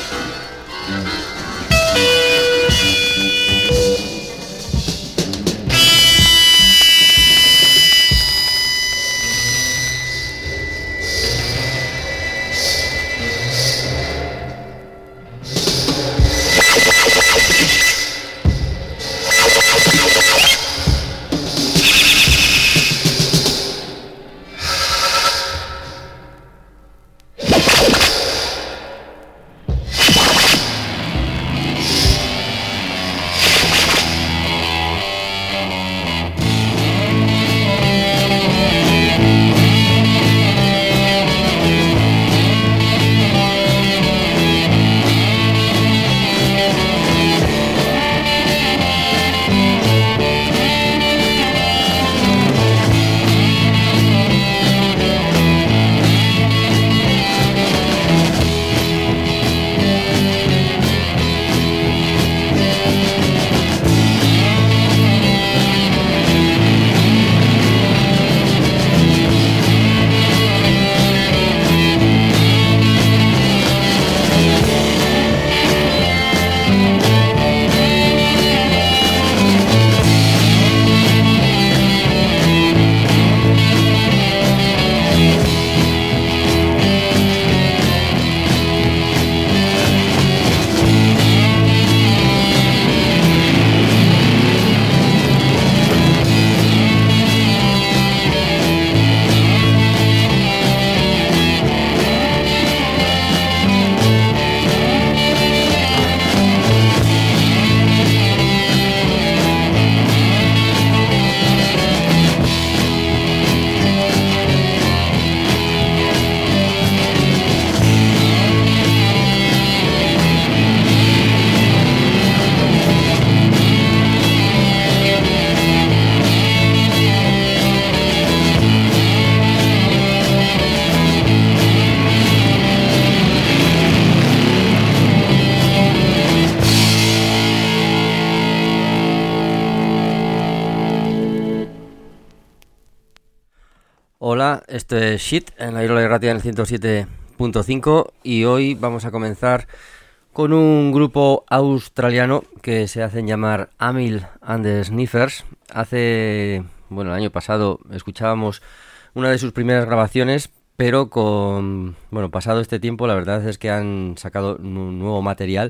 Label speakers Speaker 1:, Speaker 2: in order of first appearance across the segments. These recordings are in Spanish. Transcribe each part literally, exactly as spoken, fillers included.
Speaker 1: Hola, esto es Shit en la Irola de Ratia en el ciento siete punto cinco y hoy vamos a comenzar con un grupo australiano que se hacen llamar Amyl and the Sniffers. Hace, bueno, el año pasado escuchábamos una de sus primeras grabaciones, pero con, bueno, pasado este tiempo la verdad es que han sacado un nuevo material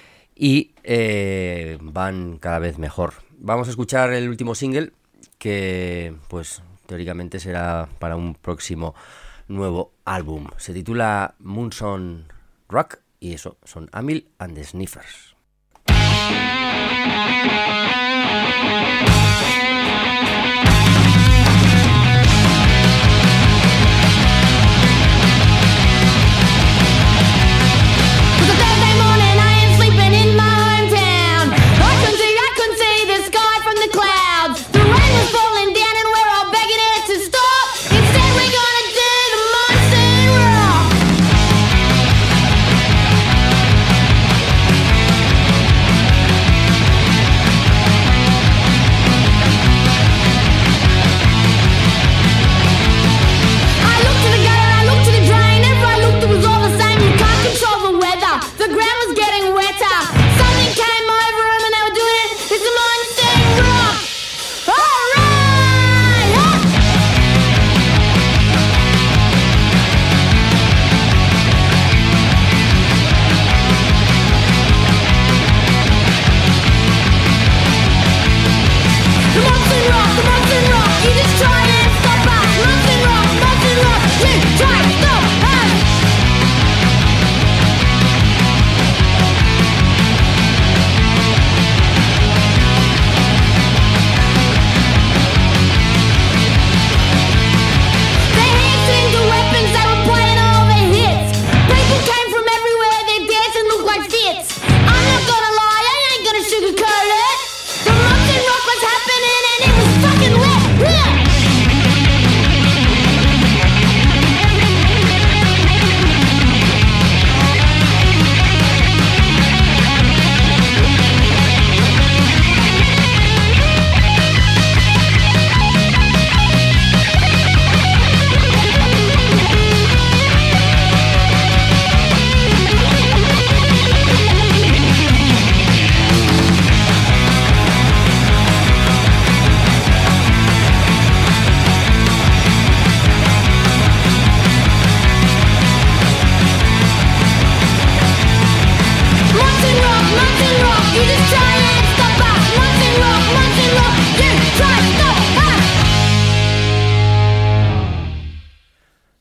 Speaker 1: y eh, van cada vez mejor. Vamos a escuchar el último single que, pues, teóricamente será para un próximo nuevo álbum. Se titula Moonson Rock y eso, son Amyl and the Sniffers.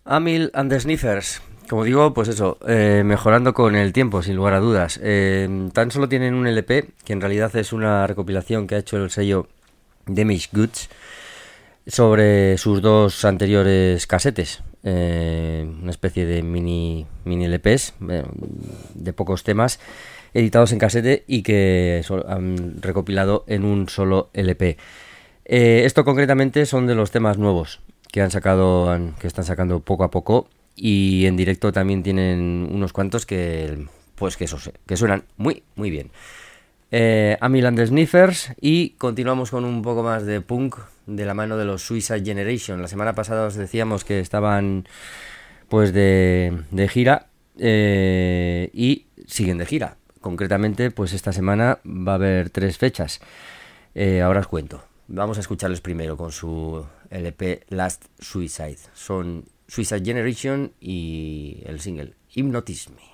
Speaker 1: Amyl and the Sniffers. Como digo, pues eso, eh, mejorando con el tiempo, sin lugar a dudas. Eh, tan solo tienen un L P, que en realidad es una recopilación que ha hecho el sello Damaged Goods sobre sus dos anteriores casetes. Eh, una especie de mini, mini L Ps eh, de pocos temas editados en casete y que so, han recopilado en un solo L P. Eh, esto concretamente son de los temas nuevos que han sacado, han, que están sacando poco a poco, y en directo también tienen unos cuantos que, pues que eso, que suenan muy, muy bien. Eh, Amyl and the Sniffers, y continuamos con un poco más de punk de la mano de los Suicide Generation. La semana pasada os decíamos que estaban pues de, de gira eh, y siguen de gira. Concretamente, pues esta semana va a haber tres fechas. Eh, ahora os cuento. Vamos a escucharles primero con su L P Last Suicide. Son Suicide Generation y el single Hypnotize Me.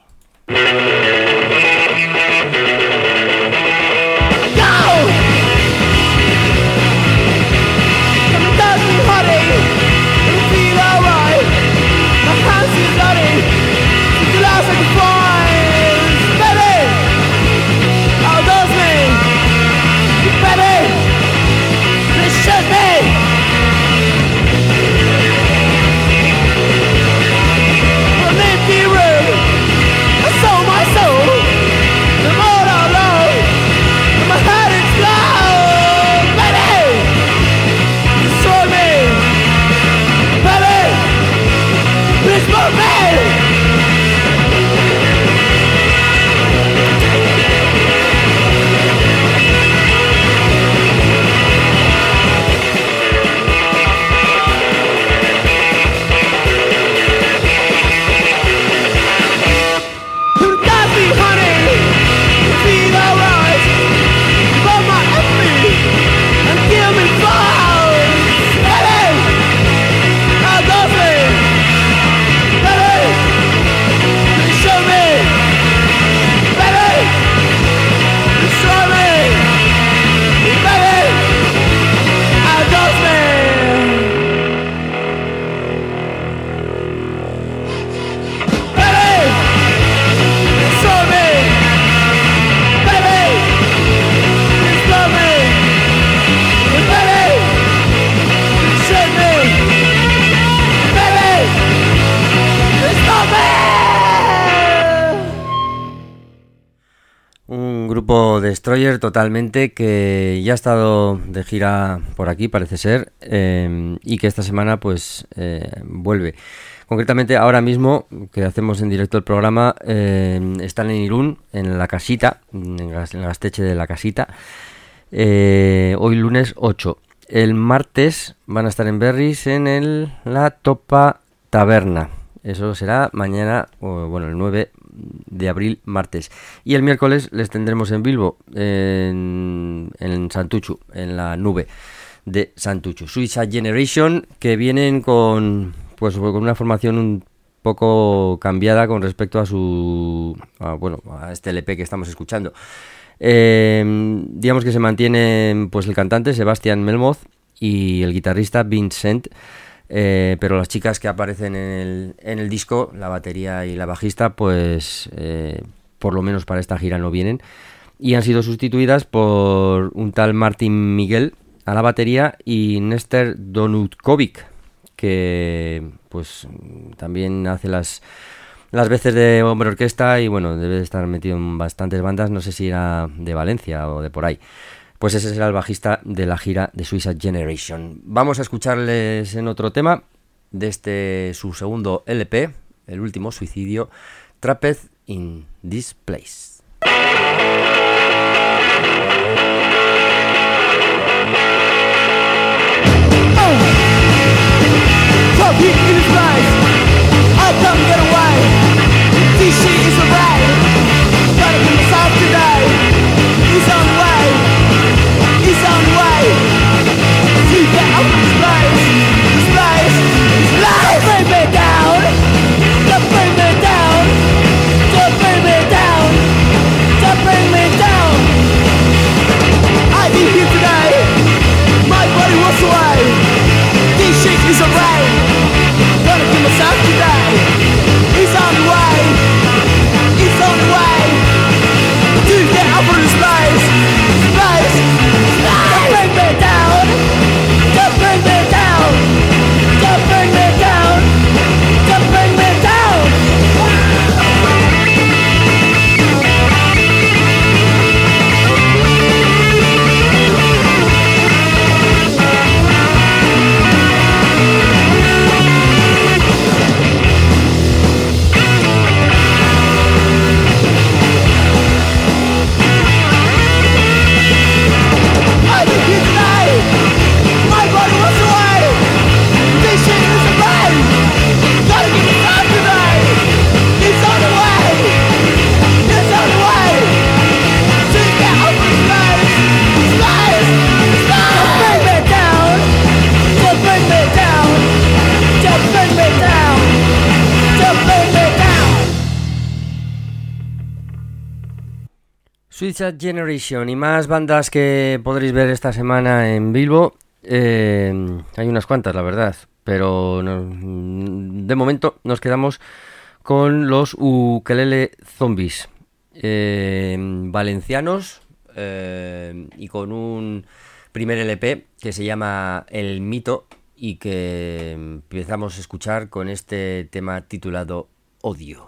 Speaker 1: Destroyer totalmente, que ya ha estado de gira por aquí, parece ser, eh, y que esta semana pues eh, vuelve. Concretamente ahora mismo, que hacemos en directo el programa, eh, están en Irún, en la casita, en el Gasteche de la casita, eh, hoy lunes ocho. El martes van a estar en Berris en el, la Topa Taberna. Eso será mañana, o, bueno, el nueve de abril, martes. Y el miércoles les tendremos en Bilbo, en, en Santuchu, en la nube de Santuchu. Suicide Generation, que vienen con, pues, con una formación un poco cambiada con respecto a su, a, bueno, a este L P que estamos escuchando. Eh, digamos que se mantiene pues el cantante Sebastian Melmoth y el guitarrista Vincent. Eh, pero las chicas que aparecen en el, en el disco, la batería y la bajista, pues eh, por lo menos para esta gira no vienen, y han sido sustituidas por un tal Martin Miguel a la batería y Nester Donutkovic, que pues también hace las, las veces de hombre orquesta y bueno, debe estar metido en bastantes bandas, no sé si era de Valencia o de por ahí. Pues ese será el bajista de la gira de Suicide Generation. Vamos a escucharles en otro tema de este su segundo L P, el último, Suicidio, Trapped in This Place.
Speaker 2: Don't bring me down, don't bring me down, don't
Speaker 1: Suicide Generation y más bandas que podréis ver esta semana en Bilbo. Eh, hay unas cuantas, la verdad, pero no, de momento nos quedamos con los Ukelele Zombies, eh, valencianos, eh, y con un primer L P que se llama El Mito y que empezamos a escuchar con este tema titulado Odio.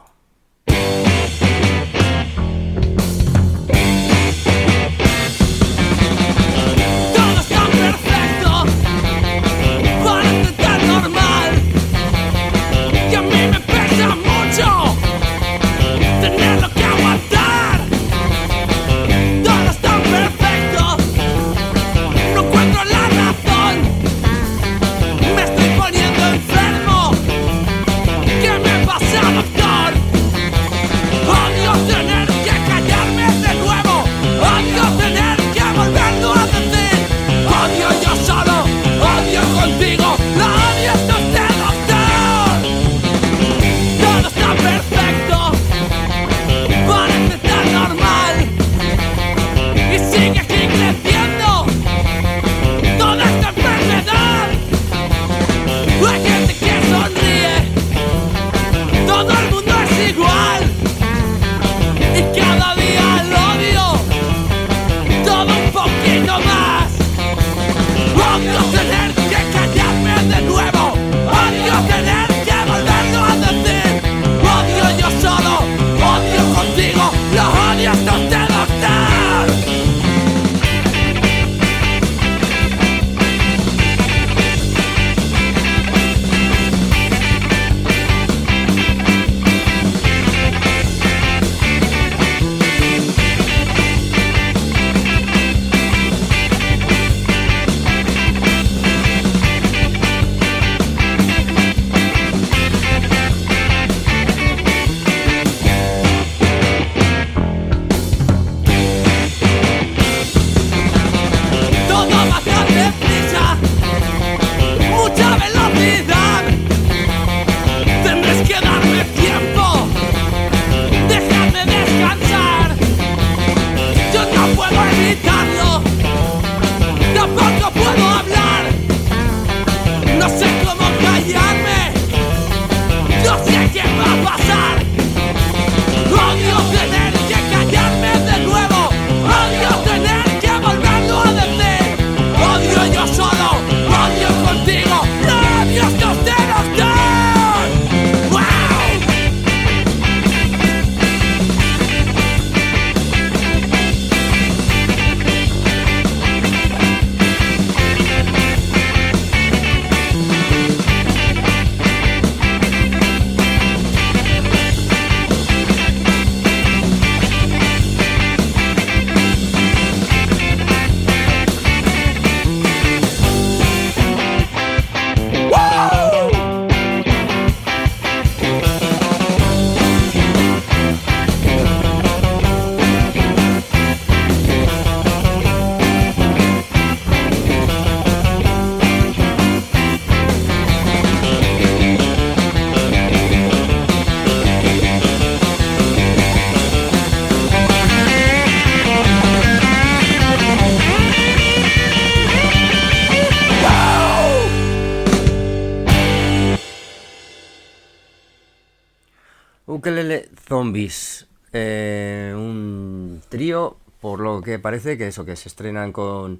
Speaker 1: Ukelele Zombies, eh, un trío, por lo que parece que eso, que se estrenan con...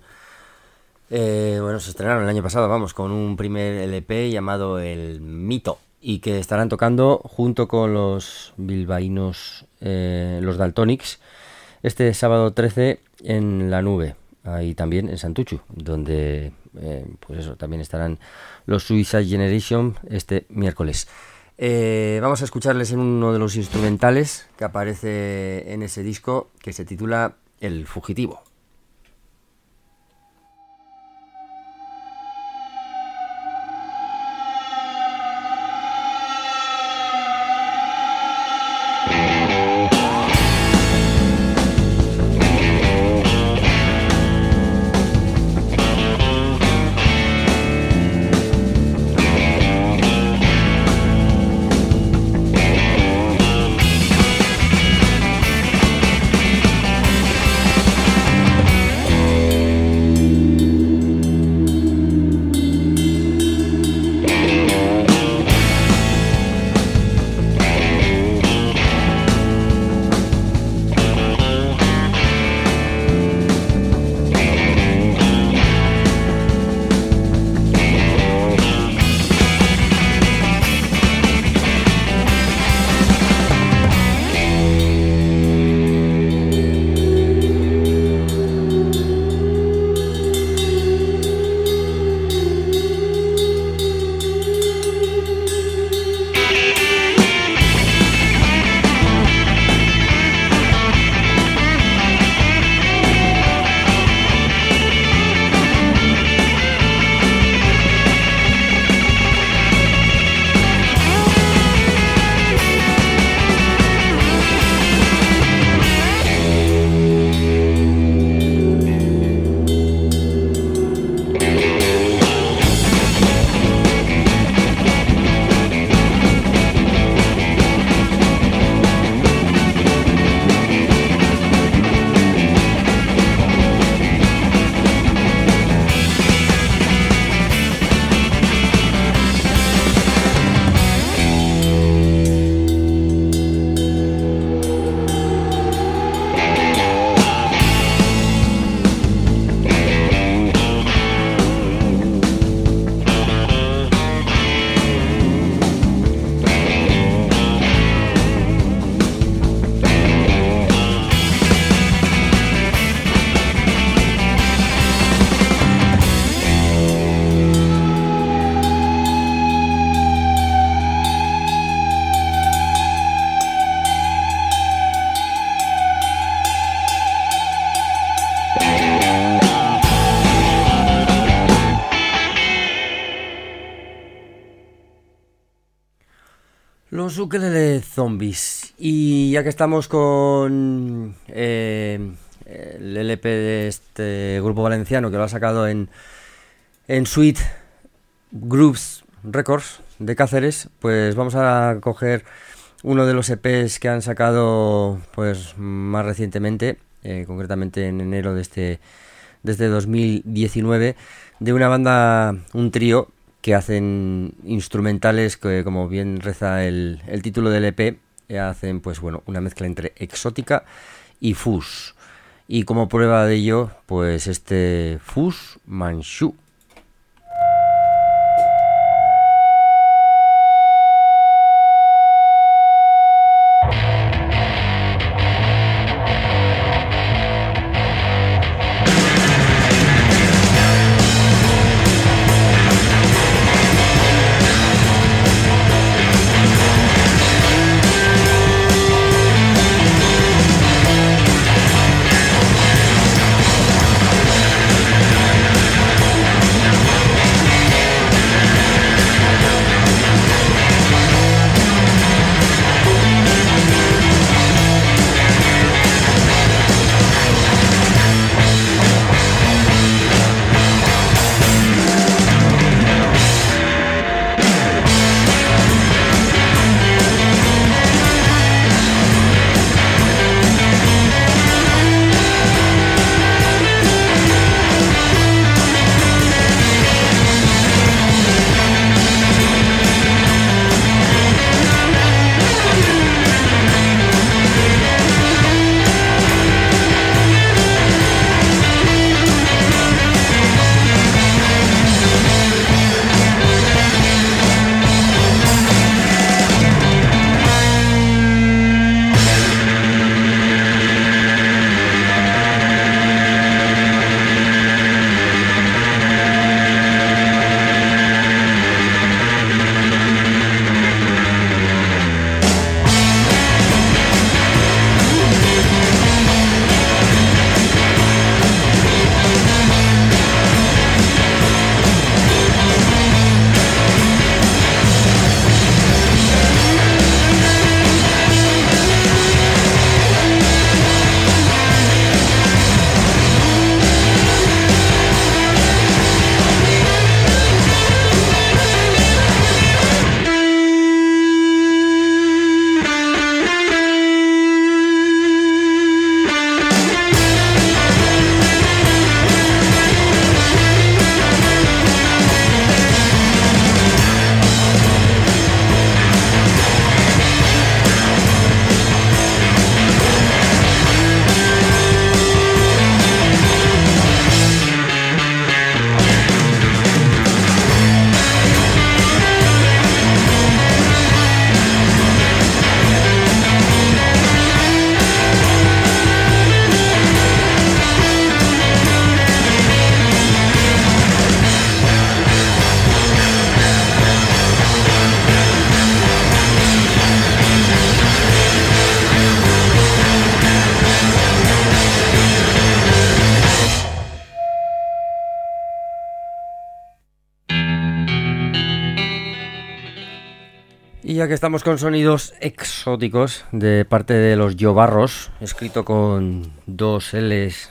Speaker 1: Eh, bueno, se estrenaron el año pasado, vamos, con un primer L P llamado El Mito, y que estarán tocando junto con los bilbaínos, eh, los Daltonics, este sábado trece en La Nube, ahí también en Santuchu, donde, eh, pues eso, también estarán los Suicide Generation este miércoles. Eh, vamos a escucharles en uno de los instrumentales que aparece en ese disco, que se titula El Fugitivo. Los Ukelele Zombies. Y ya que estamos con eh, el L P de este grupo valenciano que lo ha sacado en, en Sweet Grooves Records de Cáceres, pues vamos a coger uno de los E Pes que han sacado pues más recientemente, eh, concretamente en enero de este, de este dos mil diecinueve, de una banda, un trío que hacen instrumentales que, como bien reza el, el título del E P, hacen pues bueno una mezcla entre exótica y fuzz. Y como prueba de ello, pues este Fuzz Manchu. Y ya que estamos con sonidos exóticos de parte de los Yobarros, escrito con dos L's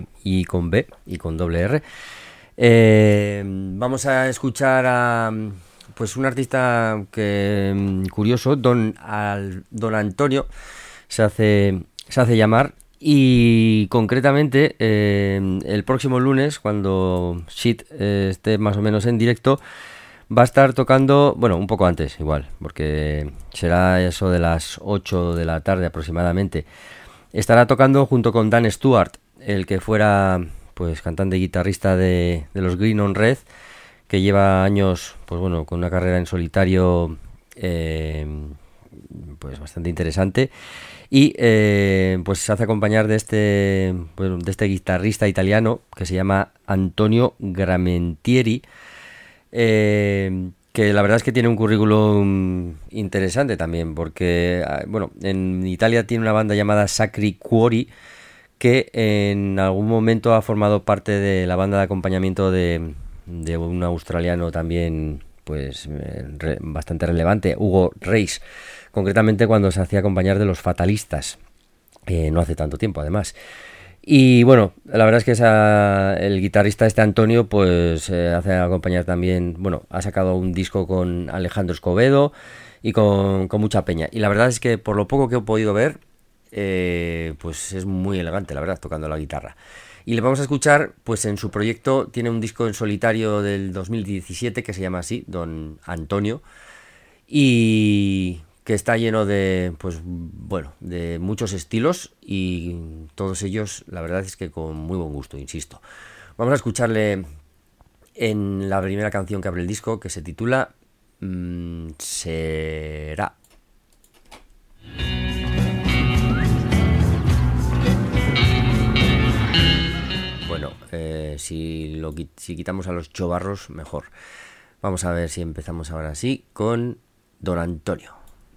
Speaker 1: y con B y con doble R, eh, vamos a escuchar a pues un artista que curioso, don, Al, don Antonio, se hace, se hace llamar. Y concretamente eh, el próximo lunes, cuando Shit eh, esté más o menos en directo, va a estar tocando, bueno, un poco antes igual, porque será eso de las ocho de la tarde aproximadamente. Estará tocando junto con Dan Stewart, el que fuera pues cantante y guitarrista de, de los Green on Red, que lleva años pues bueno con una carrera en solitario eh, pues bastante interesante. Y eh, pues se hace acompañar de este, bueno, de este guitarrista italiano que se llama Antonio Gramentieri, eh, que la verdad es que tiene un currículum interesante también, porque bueno, en Italia tiene una banda llamada Sacri Cuori, que en algún momento ha formado parte de la banda de acompañamiento de, de un australiano también pues re, bastante relevante, Hugo Reis, concretamente cuando se hacía acompañar de los Fatalistas, eh, no hace tanto tiempo además. Y bueno, la verdad es que esa, el guitarrista este Antonio pues eh, hace acompañar también, bueno, ha sacado un disco con Alejandro Escobedo y con, con mucha peña. Y la verdad es que por lo poco que he podido ver, eh, pues es muy elegante, la verdad, tocando la guitarra. Y le vamos a escuchar, pues en su proyecto tiene un disco en solitario del dos mil diecisiete que se llama así, Don Antonio, y que está lleno de, pues bueno, de muchos estilos y todos ellos, la verdad es que con muy buen gusto, insisto. Vamos a escucharle en la primera canción que abre el disco, que se titula mmm, Será. Bueno, eh, si, lo, si quitamos a los chobarros, mejor. Vamos a ver si empezamos ahora sí con Don Antonio.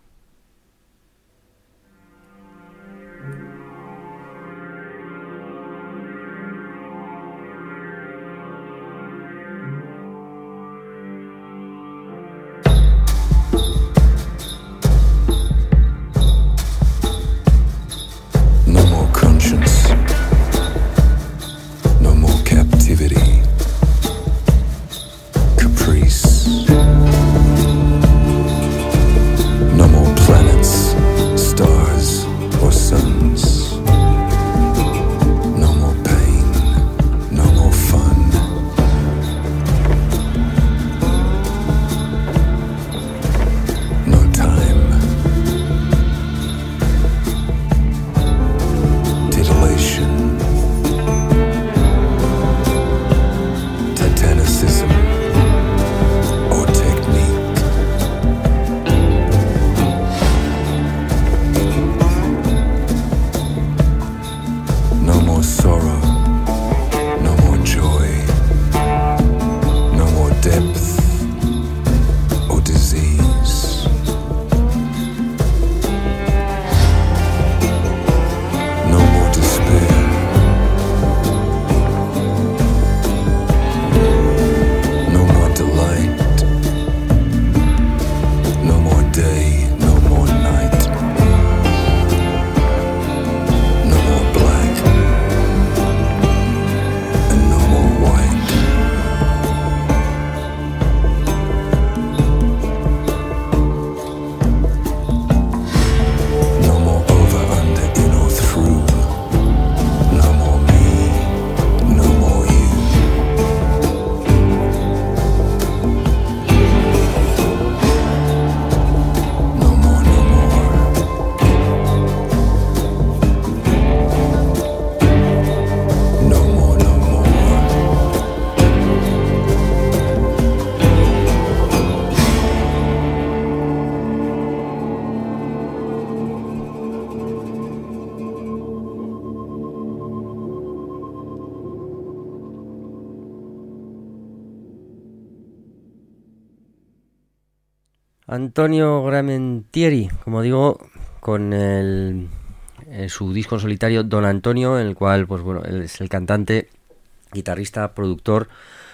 Speaker 1: Antonio Gramentieri, como digo, con el, eh, su disco en solitario Don Antonio, en el cual, pues bueno, él es el cantante, guitarrista, productor,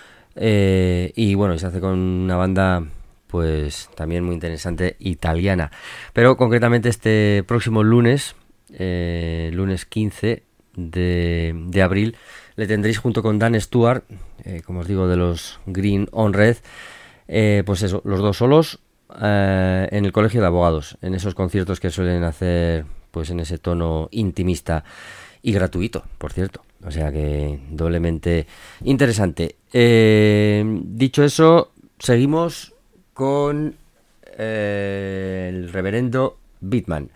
Speaker 1: eh, y bueno, y se hace con una banda, pues también muy interesante, italiana. Pero concretamente este próximo lunes, eh, lunes quince de, de abril, le tendréis junto con Dan Stewart, eh, como os digo, de los Green on Red, eh, pues eso, los dos solos, Uh, en el Colegio de Abogados, en esos conciertos que suelen hacer pues en ese tono intimista y gratuito, por cierto, o sea que doblemente interesante. Eh, dicho eso, seguimos con eh, el reverendo Beatman,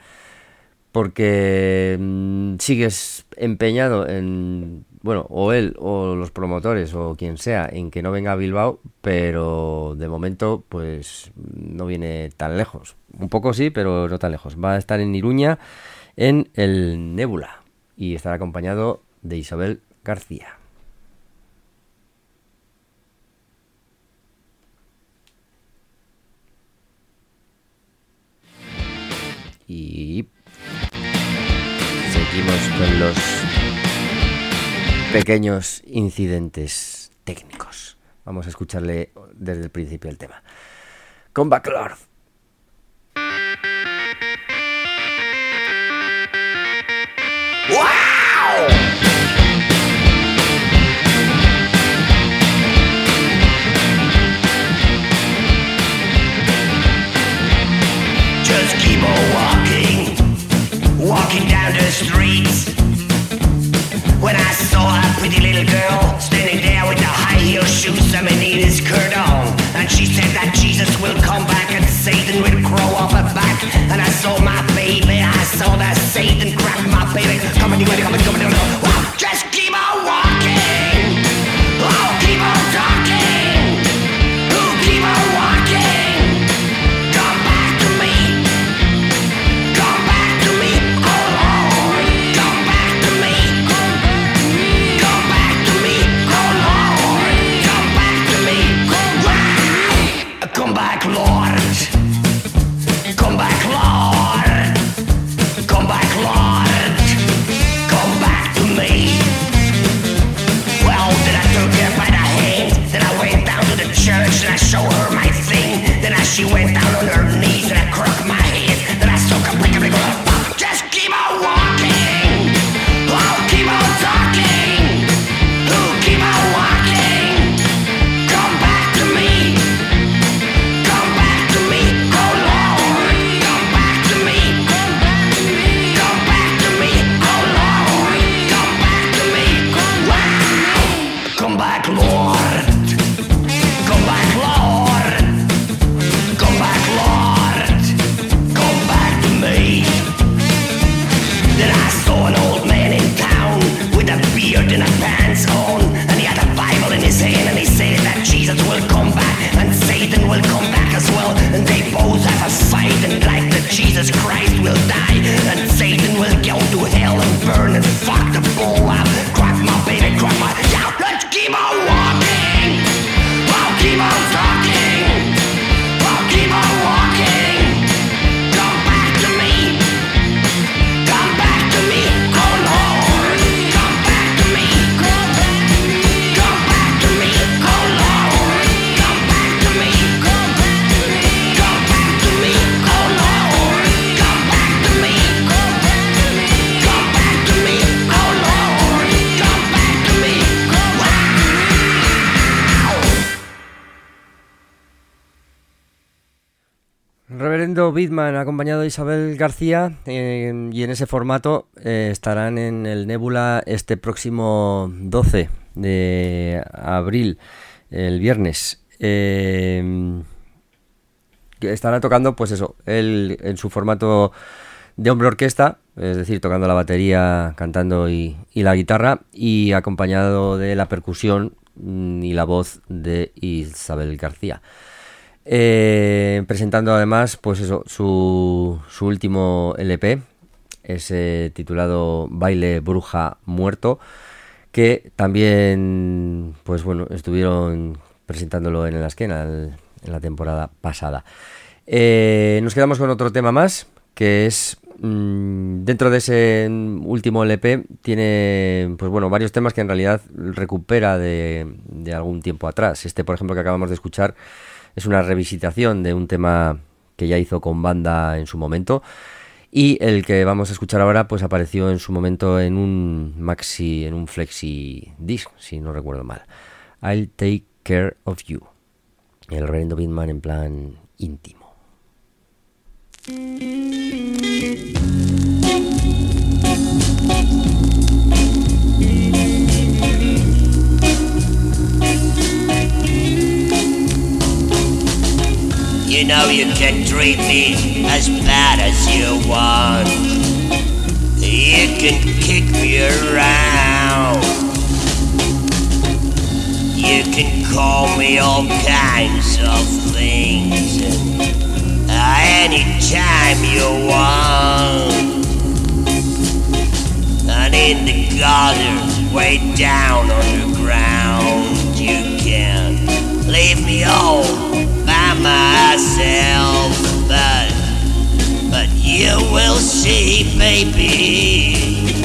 Speaker 1: porque mmm, sigues empeñado en, bueno, o él o los promotores o quien sea, en que no venga a Bilbao, pero de momento pues no viene tan lejos. Un poco sí, pero no tan lejos. Va a estar en Iruña, en el Nébula, y estará acompañado de Isabel García. Y seguimos con los pequeños incidentes técnicos. Vamos a escucharle desde el principio el tema. Come Back Lord.
Speaker 2: Wow! Just keep on walking, walking down the streets. When I saw a pretty little girl standing there with the high heel shoes and my knee skirt on, and she said that Jesus will come back and Satan will grow off her back. And I saw my baby, I saw that Satan grab my baby. Come on, you ready? Come on, come on, come on. Wow, just keep on walking. Oh, keep on talking. Oh, keep on walking. Come back to me. Come back to me. Oh Lord, come back to me. Come back to me. Oh Lord, come back to me. Wow. Come back, Lord. Come back, Lord. Come back, Lord. Come back to me. Well, then I took her by the hand. Then I went down to the church and I showed her my thing. Then I, she went down on her knees and I crooked my head. Then I stuck a brick and brick on her. Just keep on walking. Oh, keep on talking. Oh, keep on walking. Come back to me. Come back to me. Oh Lord, come back to me. Come back to me. Oh Lord, come back to me. Wow. Come back, Lord. Come back, Lord. Come back, Lord. Come back to me. Then I saw an old man in town with a beard and a pants on, and he had a Bible in his hand, and he said that Jesus will come back and Satan will come back as well, and they both have a fight, and like that Jesus Christ will die and Satan will go to hell and burn and fuck the bull up. Crack my baby, crack my... Yeah, let's keep on walking. Oh, keep on talking. Oh, keep on walking. Come back to me. Come back to me. Oh Lord, come back to me. Come back to me. Oh Lord, come back to me. Come back to me. Oh Lord, come back to me. Come back to me. Oh Lord, come back to me. Wow.
Speaker 1: Reverendo Bidman acompañado de Isabel García, eh, y en ese formato eh, estarán en el Nebula este próximo doce de abril, el viernes. Eh, que estará tocando, pues eso, él en su formato de hombre orquesta, es decir, tocando la batería, cantando y, y la guitarra, y acompañado de la percusión mm, y la voz de Isabel García. Eh, presentando además, pues eso, su, su último L P, ese titulado Baile Bruja Muerto, que también, pues bueno, estuvieron presentándolo en la esquena en la temporada pasada. Eh, nos quedamos con otro tema más, que es mmm, dentro de ese último L P tiene, pues bueno, varios temas que en realidad recupera de, de algún tiempo atrás. Este, por ejemplo, que acabamos de escuchar es una revisitación de un tema que ya hizo con banda en su momento, y el que vamos a escuchar ahora pues apareció en su momento en un maxi, en un flexi disc, si no recuerdo mal. I'll Take Care of You. El Reverendo Bidman en plan íntimo.
Speaker 2: You know you can treat me as bad as you want. You can kick me around. You can call me all kinds of things anytime you want. And in the gutter, way down underground, you can leave me all by myself, but but you will see, baby,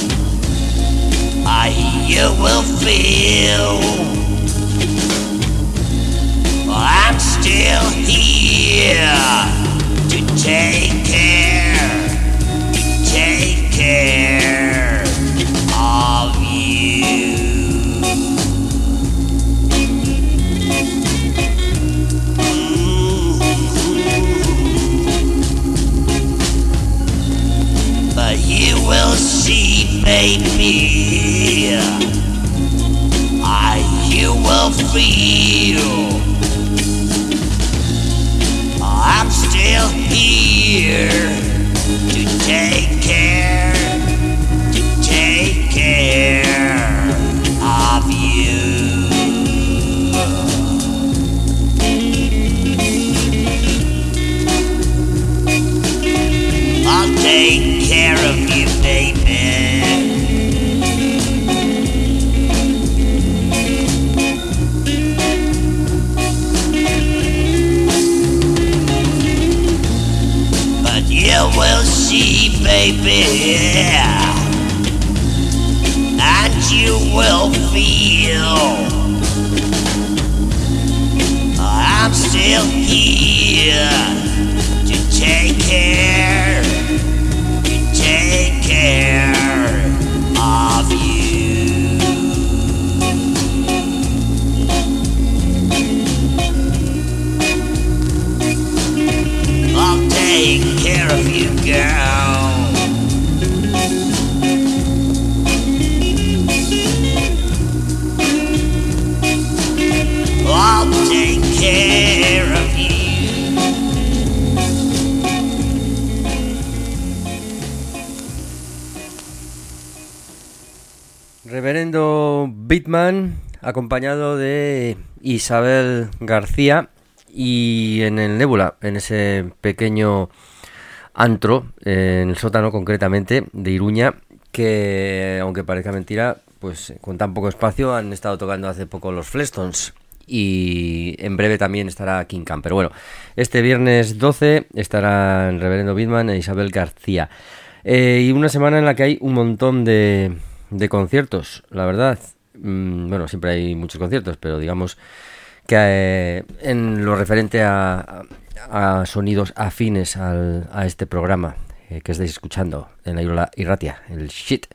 Speaker 2: I you will feel I'm I'm still here to take care, to take care of you. But you will see, baby, I, you will feel I'm still here to take care, to take care of you. I'll take care of you, baby. But you will see, baby, and you will feel I'm still here to take care, to take care of you. I'll take care of you, girl. I'll take care of you.
Speaker 1: Reverendo Beatman, acompañado de Isabel García, y en el Nébula, en ese pequeño antro, en el sótano concretamente, de Iruña, que, aunque parezca mentira, pues con tan poco espacio han estado tocando hace poco los Flintstones, y en breve también estará King Camp. Pero bueno, este viernes doce estarán Reverendo Beatman e Isabel García. Eh, y una semana en la que hay un montón de, de conciertos, la verdad. Mm, bueno, siempre hay muchos conciertos, pero digamos que eh, en lo referente a, a, a sonidos afines al, a este programa eh, que estáis escuchando en la Irola Irratia, el shit.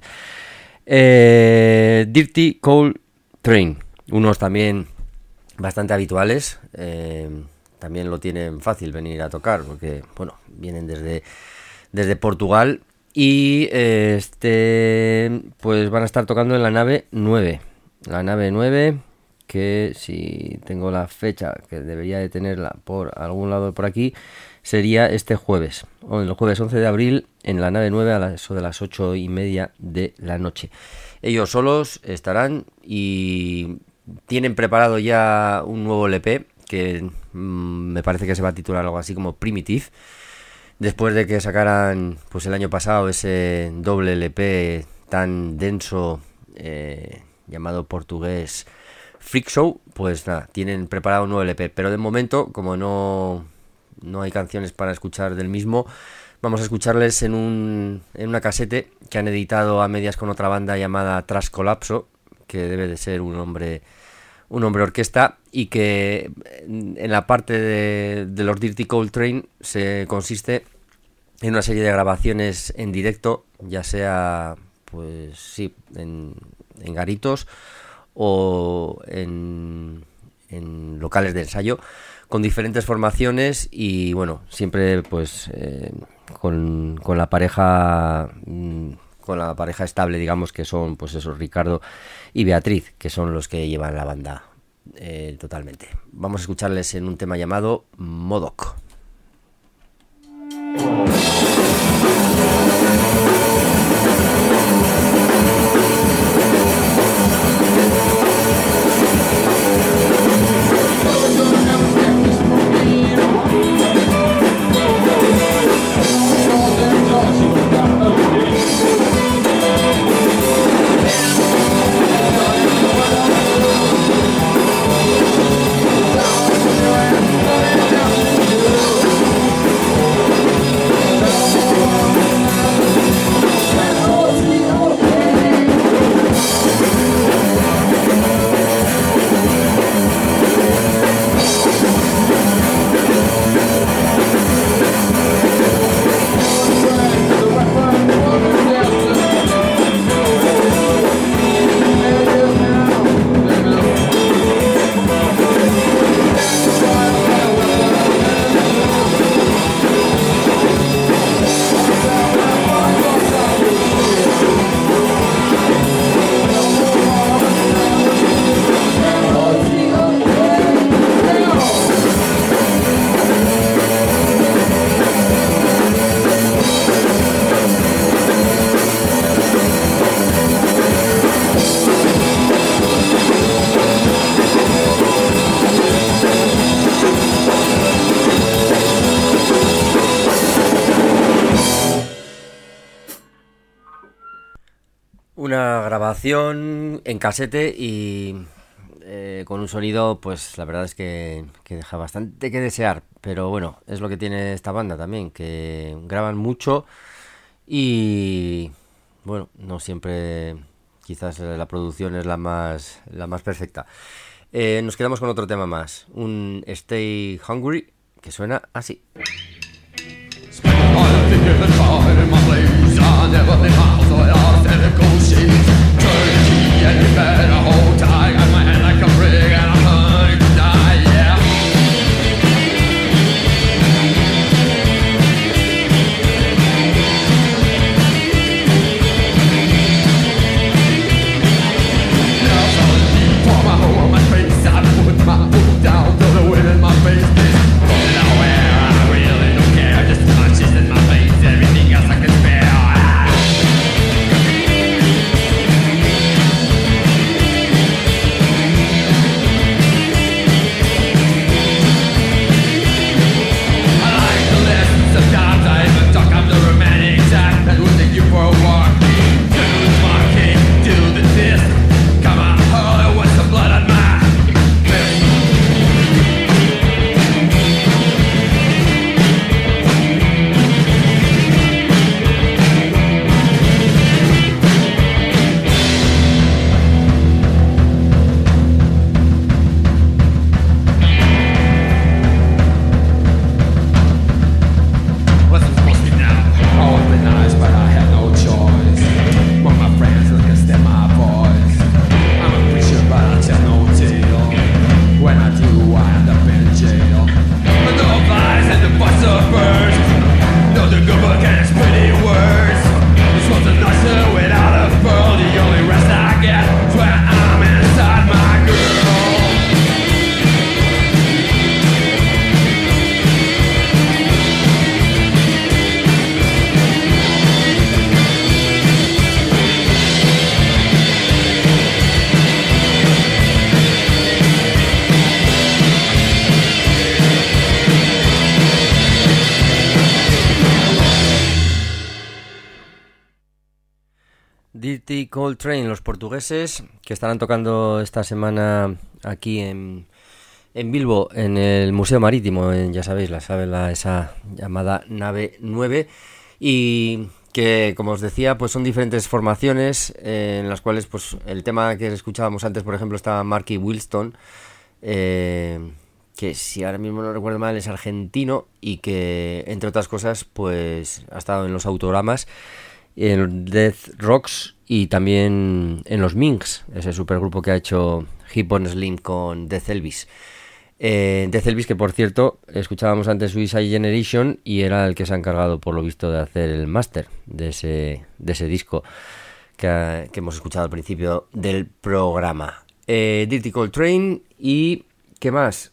Speaker 1: Eh, Dirty Coal Train, unos también bastante habituales, eh, también lo tienen fácil venir a tocar porque, bueno, vienen desde, desde Portugal y eh, este pues van a estar tocando en la nave nueve, la nave nueve, que si tengo la fecha, que debería de tenerla por algún lado por aquí, sería este jueves, o el jueves once de abril, en la nave nueve a eso de las ocho y media de la noche. Ellos solos estarán y tienen preparado ya un nuevo L P que mmm, me parece que se va a titular algo así como Primitive, después de que sacaran pues el año pasado ese doble L P tan denso eh, llamado portugués Freak Show. Pues nada, tienen preparado un nuevo L P, pero de momento, como no, no hay canciones para escuchar del mismo, vamos a escucharles en, un, en una casete que han editado a medias con otra banda llamada Trash Colapso, que debe de ser un hombre un hombre orquesta, y que en la parte de, de los Dirty Coal Train se consiste en una serie de grabaciones en directo, ya sea pues sí en, en garitos o en, en locales de ensayo, con diferentes formaciones y bueno, siempre pues eh, con, con la pareja con la pareja estable, digamos, que son pues esos Ricardo y Beatriz, que son los que llevan la banda eh, totalmente. Vamos a escucharles en un tema llamado Modoc.
Speaker 3: Down, down, down.
Speaker 1: grabación en casete y eh, con un sonido, pues la verdad es que, que deja bastante que desear. Pero bueno, es lo que tiene esta banda también, que graban mucho y bueno, no siempre quizás la producción es la más, la más perfecta. Eh, nos quedamos con otro tema más, un Stay Hungry, que suena así. Dirty Cold Train, los portugueses, que estarán tocando esta semana aquí en, en Bilbo, en el Museo Marítimo, en, ya sabéis, la, sabe, la, esa llamada nave nueve, y que, como os decía, pues son diferentes formaciones eh, en las cuales pues el tema que escuchábamos antes, por ejemplo, estaba Marky Wilson, eh, que si ahora mismo no recuerdo mal es argentino y que, entre otras cosas, pues ha estado en los Autogramas, en Death Rocks y también en los Minx, ese supergrupo que ha hecho Hip on Slim con Death Elvis. Eh, Death Elvis, que por cierto, escuchábamos antes Suicide Generation y era el que se ha encargado, por lo visto, de hacer el máster de ese, de ese disco que, que hemos escuchado al principio del programa. Eh, Dirty Cold Train y ¿qué más?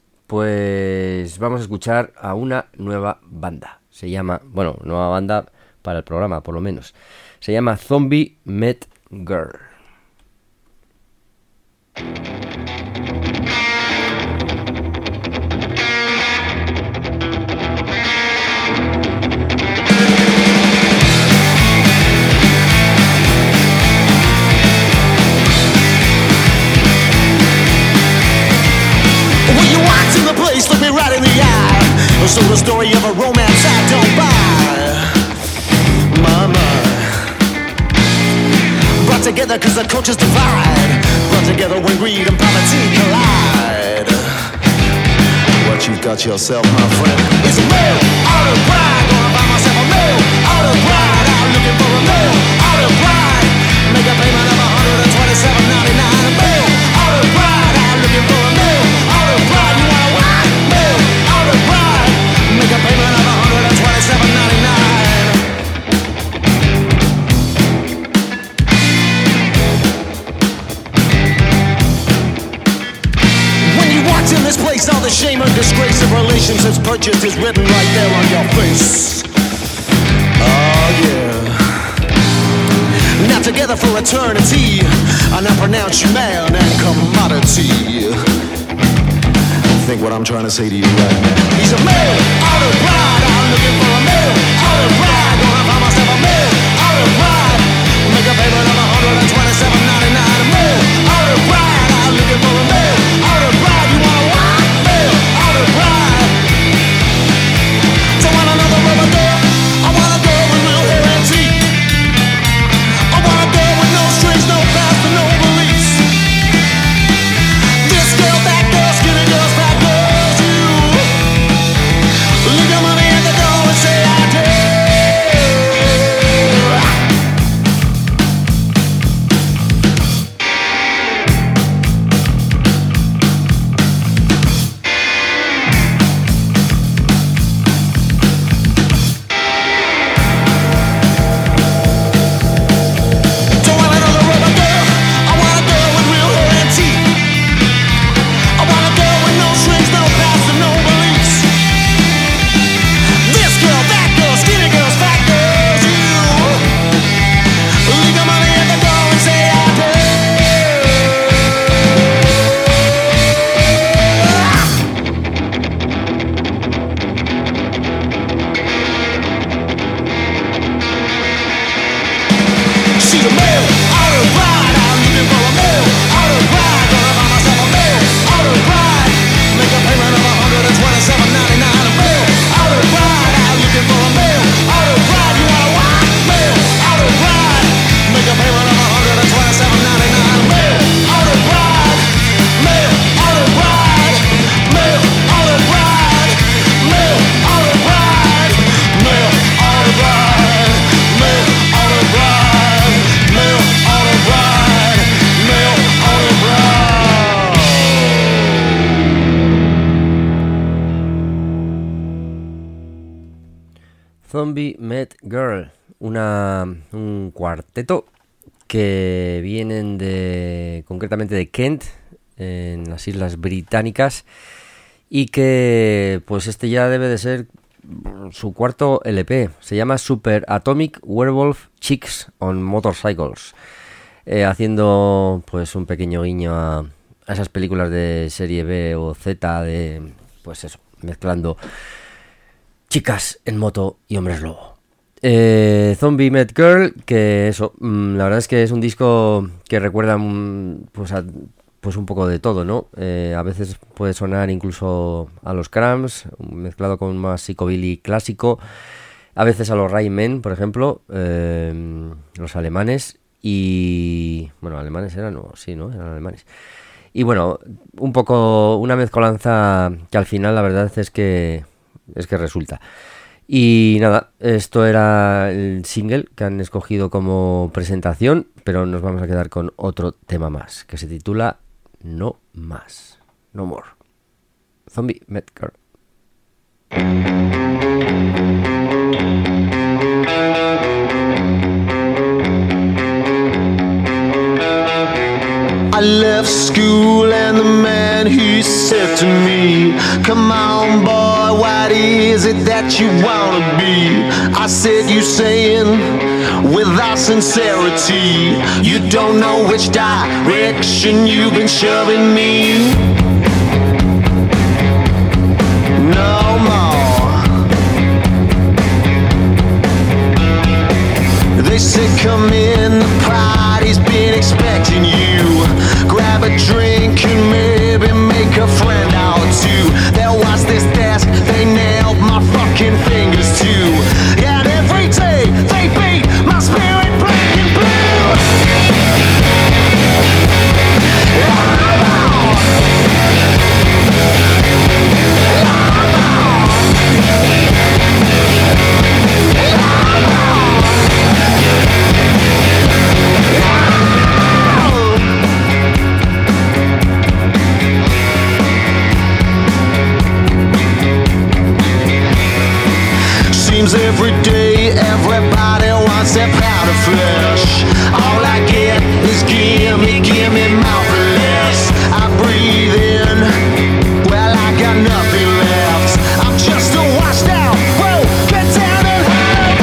Speaker 1: Pues vamos a escuchar a una nueva banda. Se llama, bueno, nueva banda para el programa, por lo menos. Se llama Zombie Met Girl.
Speaker 3: When you walk to the place, look me right in the eye. So the story of a romance I don't buy. Mama, brought together cause the cultures divide, brought together when greed and poverty collide. What you got yourself, my friend, is a male out of pride. Gonna find myself a male out of pride. I'm looking for a male out of pride. Make a payment of one hundred twenty-seven ninety-nine. A male out of pride. I'm looking for a male out of pride. You want a what? Male out of pride. Make a payment of one hundred twenty-seven ninety-nine. In this place, all the shame and disgrace of relationships purchased is written right there on your face. Oh yeah. Now together for eternity, I now pronounce you man and commodity. Think what I'm trying to say to you right now. He's a male out of pride. I'm looking for a male out of pride. Gonna find myself a male out of pride. Make a baby. payment of one hundred twenty-seven ninety-nine. A mail order bride, I'm looking for a mail order bride. You want a what? Mail order bride. Don't want another rubber girl. I want a girl with real hair and teeth. I want a girl with no strings, no past, and no beliefs. This girl, that girl, skinny girls, fat girls, you. Leave your money at the door and say I do. Don't want another rubber girl. I want a girl with real hair and teeth. I want a girl with no strings, no past, and no beliefs. This girl, that girl, skinny girls, fat girls, you. Leave your money at the door and say I do. She's a mail order bride. I'm looking for a mail order bride. Gonna buy myself a mail order bride. Make a payment of one hundred twenty-seven ninety-nine. A mail order bride. I'm looking for a mail order bride. You want a what? Mail order bride. Make a payment of one hundred twenty-seven ninety-nine. A mail order bride. Mail order bride. Mail order bride. Mail order bride. Mail order bride. Mail order bride. Mail order bride. Mail order bride.
Speaker 1: Zombie Met Girl, una, un cuarteto que vienen de concretamente de Kent, en las Islas Británicas, y que pues este ya debe de ser su cuarto L P. Se llama Super Atomic Werewolf Chicks on Motorcycles, eh, haciendo pues un pequeño guiño a, a esas películas de serie B o Z, de pues eso, mezclando chicas en moto y hombres lobo. Eh, Zombie Met Girl, que eso, mmm, la verdad es que es un disco que recuerda mmm, pues, a, pues un poco de todo, ¿no? Eh, a veces puede sonar incluso a los Cramps, mezclado con más psicobilly clásico, a veces a los Rain Men, por ejemplo, eh, los alemanes, y bueno, alemanes eran, no, sí, ¿no? Eran alemanes. Y bueno, un poco una mezcolanza que al final la verdad es que es que resulta. Y nada, esto era el single que han escogido como presentación, pero nos vamos a quedar con otro tema más, que se titula No Más, No More. Zombie Met Girl.
Speaker 3: I left school and the man he said to me, come on boy, what is it that you wanna be? I said, you saying without sincerity, you don't know which direction you've been shoving me. No more. They said come in, the party's been expecting you. Grab a drink and maybe make a friend or two. There was this desk they nailed my fucking fingers to. And every day they beat my spirit black and blue. Seems every day everybody wants that powder flesh. All I get is gimme, gimme mouth-less. I breathe in, well I got nothing left. I'm just a washed out, whoa, get down and hurt.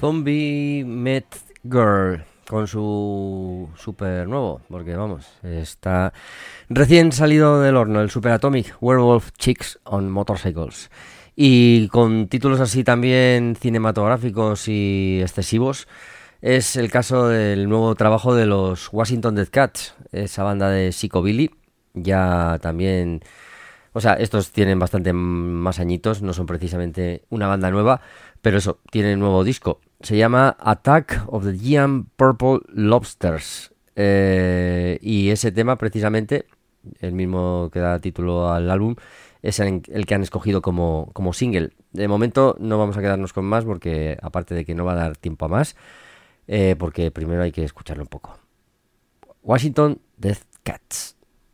Speaker 1: Zombie Met Girl con su super nuevo, porque vamos, está recién salido del horno, el Super Atomic Werewolf Chicks on Motorcycles. Y con títulos así también cinematográficos y excesivos, es el caso del nuevo trabajo de los Washington Dead Cats, esa banda de Psychobilly, ya también... O sea, estos tienen bastante más añitos, no son precisamente una banda nueva, pero eso, tienen nuevo disco. Se llama Attack of the Giant Purple Lobsters. Eh, y ese tema, precisamente, el mismo que da título al álbum, es el, el que han escogido como, como single. De momento no vamos a quedarnos con más, porque aparte de que no va a dar tiempo a más, eh, porque primero hay que escucharlo un poco. Washington Death Cats.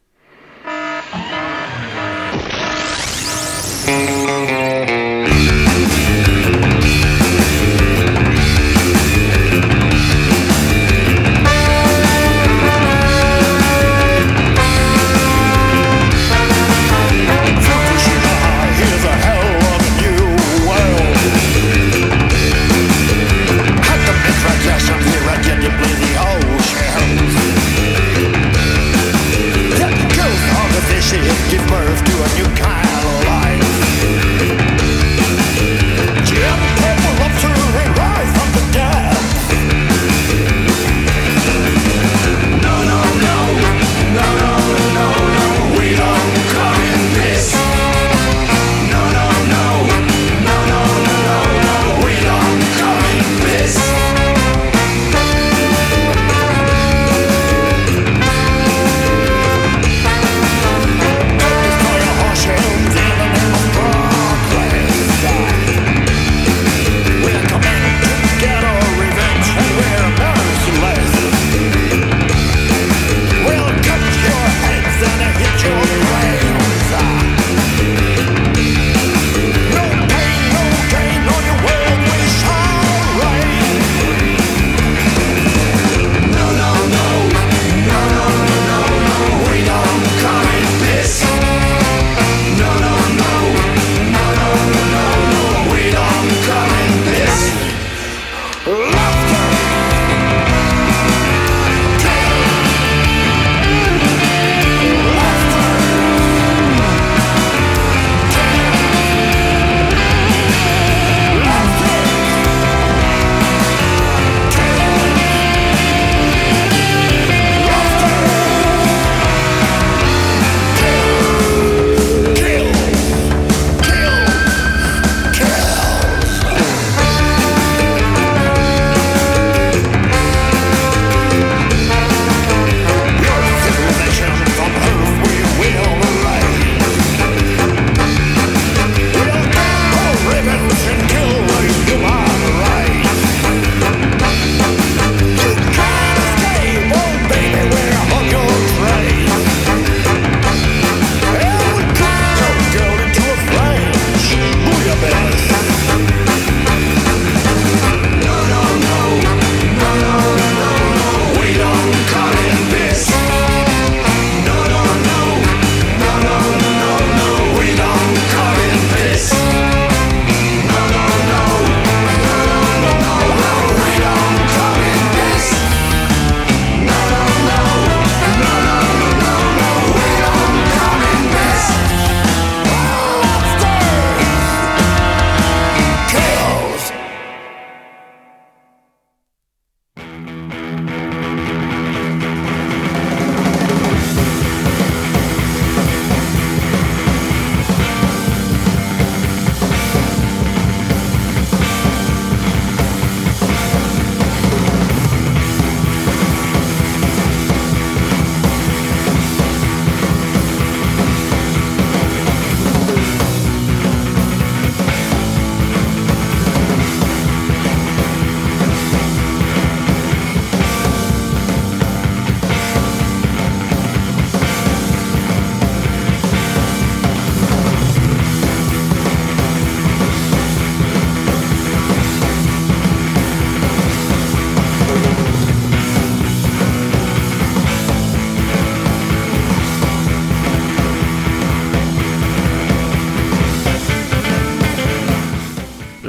Speaker 3: Give birth to a new kind of life. Jim Purple up to and rise from the dead. No, no, no, no, no, no, no, we don't come in this. No, no, no, no, no, no, no, we don't come in this.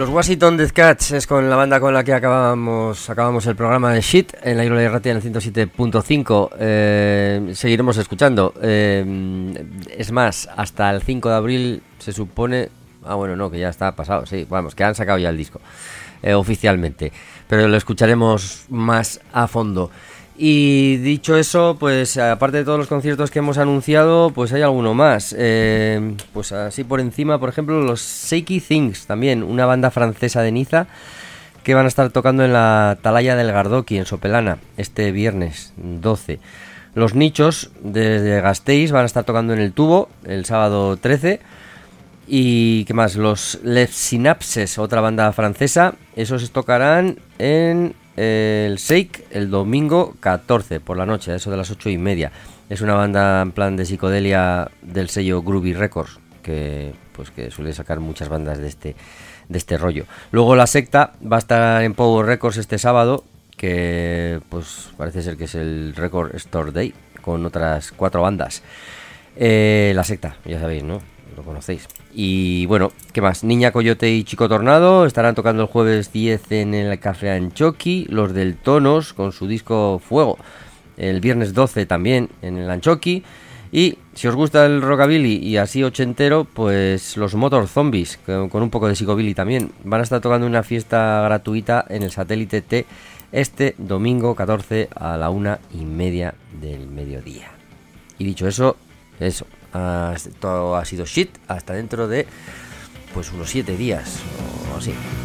Speaker 1: Los Washington Death Cats es con la banda con la que acabamos acabamos el programa de Shit en la Irola Irratia en el ciento siete punto cinco. Eh, seguiremos escuchando. Eh, es más, hasta el cinco de abril se supone... Ah, bueno, no, que ya está pasado, sí. Vamos, que han sacado ya el disco eh, oficialmente. Pero lo escucharemos más a fondo. Y dicho eso, pues aparte de todos los conciertos que hemos anunciado, pues hay alguno más. Eh, pues así por encima, por ejemplo, los Shaky Things, también una banda francesa de Niza, que van a estar tocando en la Atalaya del Gardoki, en Sopelana, este viernes doce. Los Nichos, desde Gasteiz, van a estar tocando en el Tubo, el sábado trece. Y ¿qué más? Los Les Synapses, otra banda francesa, esos tocarán en... el Shake el domingo catorce por la noche, a eso de las ocho y media. Es una banda en plan de psicodelia del sello Groovy Records, que pues que suele sacar muchas bandas de este de este rollo. Luego La Secta va a estar en Power Records este sábado, que pues parece ser que es el Record Store Day, con otras cuatro bandas. Eh, La Secta, ya sabéis, ¿no? Lo conocéis. Y bueno, ¿qué más? Niña Coyote y Chico Tornado estarán tocando el jueves diez en el Café Anchoqui. Los del Tonos con su disco Fuego el viernes doce también en el Anchoqui. Y si os gusta el rockabilly y así ochentero, pues los Motor Zombies, con, con un poco de psicobilly también, van a estar tocando una fiesta gratuita en el Satélite T este domingo catorce a la una y media del mediodía. Y dicho eso, eso. Uh, todo ha sido Shit hasta dentro de pues unos siete días o así.